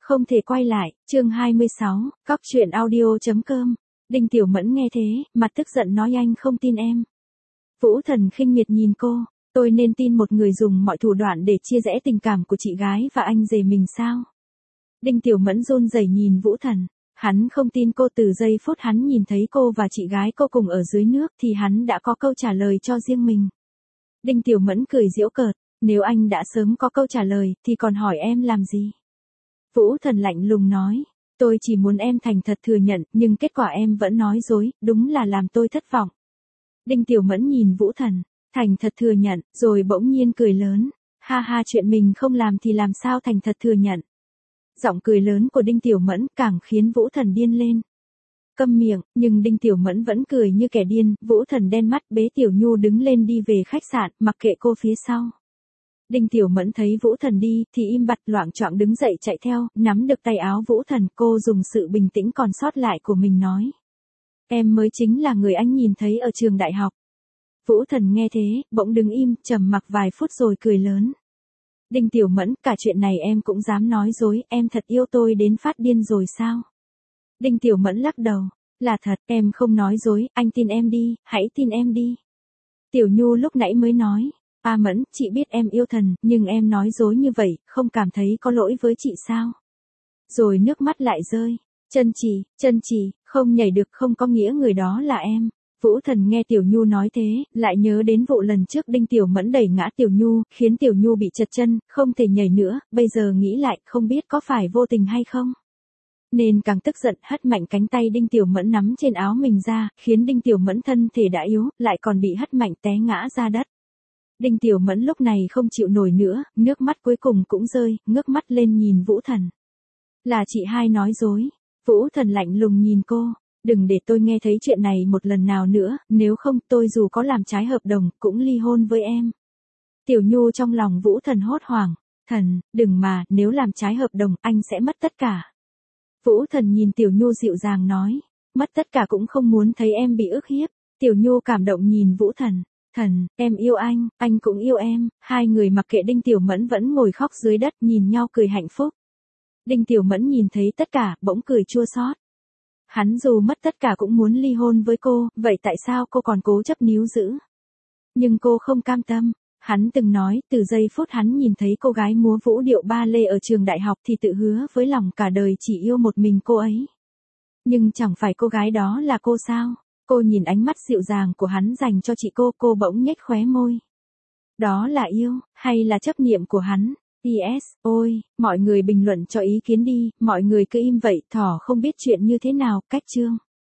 Không thể quay lại, chương 26, Cóc truyện audio.com. Đinh Tiểu Mẫn nghe thế, mặt tức giận nói anh không tin em. Vũ Thần khinh miệt nhìn cô, tôi nên tin một người dùng mọi thủ đoạn để chia rẽ tình cảm của chị gái và anh rể mình sao? Đinh Tiểu Mẫn run rẩy nhìn Vũ Thần, hắn không tin cô. Từ giây phút hắn nhìn thấy cô và chị gái cô cùng ở dưới nước thì hắn đã có câu trả lời cho riêng mình. Đinh Tiểu Mẫn cười giễu cợt, nếu anh đã sớm có câu trả lời thì còn hỏi em làm gì? Vũ Thần lạnh lùng nói, tôi chỉ muốn em thành thật thừa nhận, nhưng kết quả em vẫn nói dối, đúng là làm tôi thất vọng. Đinh Tiểu Mẫn nhìn Vũ Thần, thành thật thừa nhận, rồi bỗng nhiên cười lớn, ha ha, chuyện mình không làm thì làm sao thành thật thừa nhận. Giọng cười lớn của Đinh Tiểu Mẫn càng khiến Vũ Thần điên lên. Câm miệng, nhưng Đinh Tiểu Mẫn vẫn cười như kẻ điên. Vũ Thần đen mắt bế Tiểu Nhu đứng lên đi về khách sạn, mặc kệ cô phía sau. Đinh Tiểu Mẫn thấy Vũ Thần đi, thì im bặt loạng choạng đứng dậy chạy theo, nắm được tay áo Vũ Thần, cô dùng sự bình tĩnh còn sót lại của mình nói. Em mới chính là người anh nhìn thấy ở trường đại học. Vũ Thần nghe thế, bỗng đứng im, trầm mặc vài phút rồi cười lớn. Đinh Tiểu Mẫn, cả chuyện này em cũng dám nói dối, em thật yêu tôi đến phát điên rồi sao? Đinh Tiểu Mẫn lắc đầu, là thật, em không nói dối, anh tin em đi, hãy tin em đi. Tiểu Nhu lúc nãy mới nói. Mẫn, chị biết em yêu Thần, nhưng em nói dối như vậy, không cảm thấy có lỗi với chị sao? Rồi nước mắt lại rơi. Chân trì, không nhảy được không có nghĩa người đó là em. Vũ Thần nghe Tiểu Nhu nói thế, lại nhớ đến vụ lần trước Đinh Tiểu Mẫn đẩy ngã Tiểu Nhu, khiến Tiểu Nhu bị trật chân, không thể nhảy nữa, bây giờ nghĩ lại, không biết có phải vô tình hay không? Nên càng tức giận, hất mạnh cánh tay Đinh Tiểu Mẫn nắm trên áo mình ra, khiến Đinh Tiểu Mẫn thân thể đã yếu, lại còn bị hất mạnh té ngã ra đất. Đinh Tiểu Mẫn lúc này không chịu nổi nữa, nước mắt cuối cùng cũng rơi, ngước mắt lên nhìn Vũ Thần. Là chị hai nói dối. Vũ Thần lạnh lùng nhìn cô, đừng để tôi nghe thấy chuyện này một lần nào nữa, nếu không tôi dù có làm trái hợp đồng, cũng ly hôn với em. Tiểu Nhu trong lòng Vũ Thần hốt hoảng, Thần, đừng mà, nếu làm trái hợp đồng, anh sẽ mất tất cả. Vũ Thần nhìn Tiểu Nhu dịu dàng nói, mất tất cả cũng không muốn thấy em bị ức hiếp. Tiểu Nhu cảm động nhìn Vũ Thần. Thần, em yêu anh cũng yêu em. Hai người mặc kệ Đinh Tiểu Mẫn vẫn ngồi khóc dưới đất nhìn nhau cười hạnh phúc. Đinh Tiểu Mẫn nhìn thấy tất cả, bỗng cười chua xót. Hắn dù mất tất cả cũng muốn ly hôn với cô, vậy tại sao cô còn cố chấp níu giữ? Nhưng cô không cam tâm. Hắn từng nói, từ giây phút hắn nhìn thấy cô gái múa vũ điệu ba lê ở trường đại học thì tự hứa với lòng cả đời chỉ yêu một mình cô ấy. Nhưng chẳng phải cô gái đó là cô sao? Cô nhìn ánh mắt dịu dàng của hắn dành cho chị cô bỗng nhếch khóe môi. Đó là yêu, hay là chấp niệm của hắn? PS, ôi, mọi người bình luận cho ý kiến đi, mọi người cứ im vậy, thỏ không biết chuyện như thế nào, cách chương.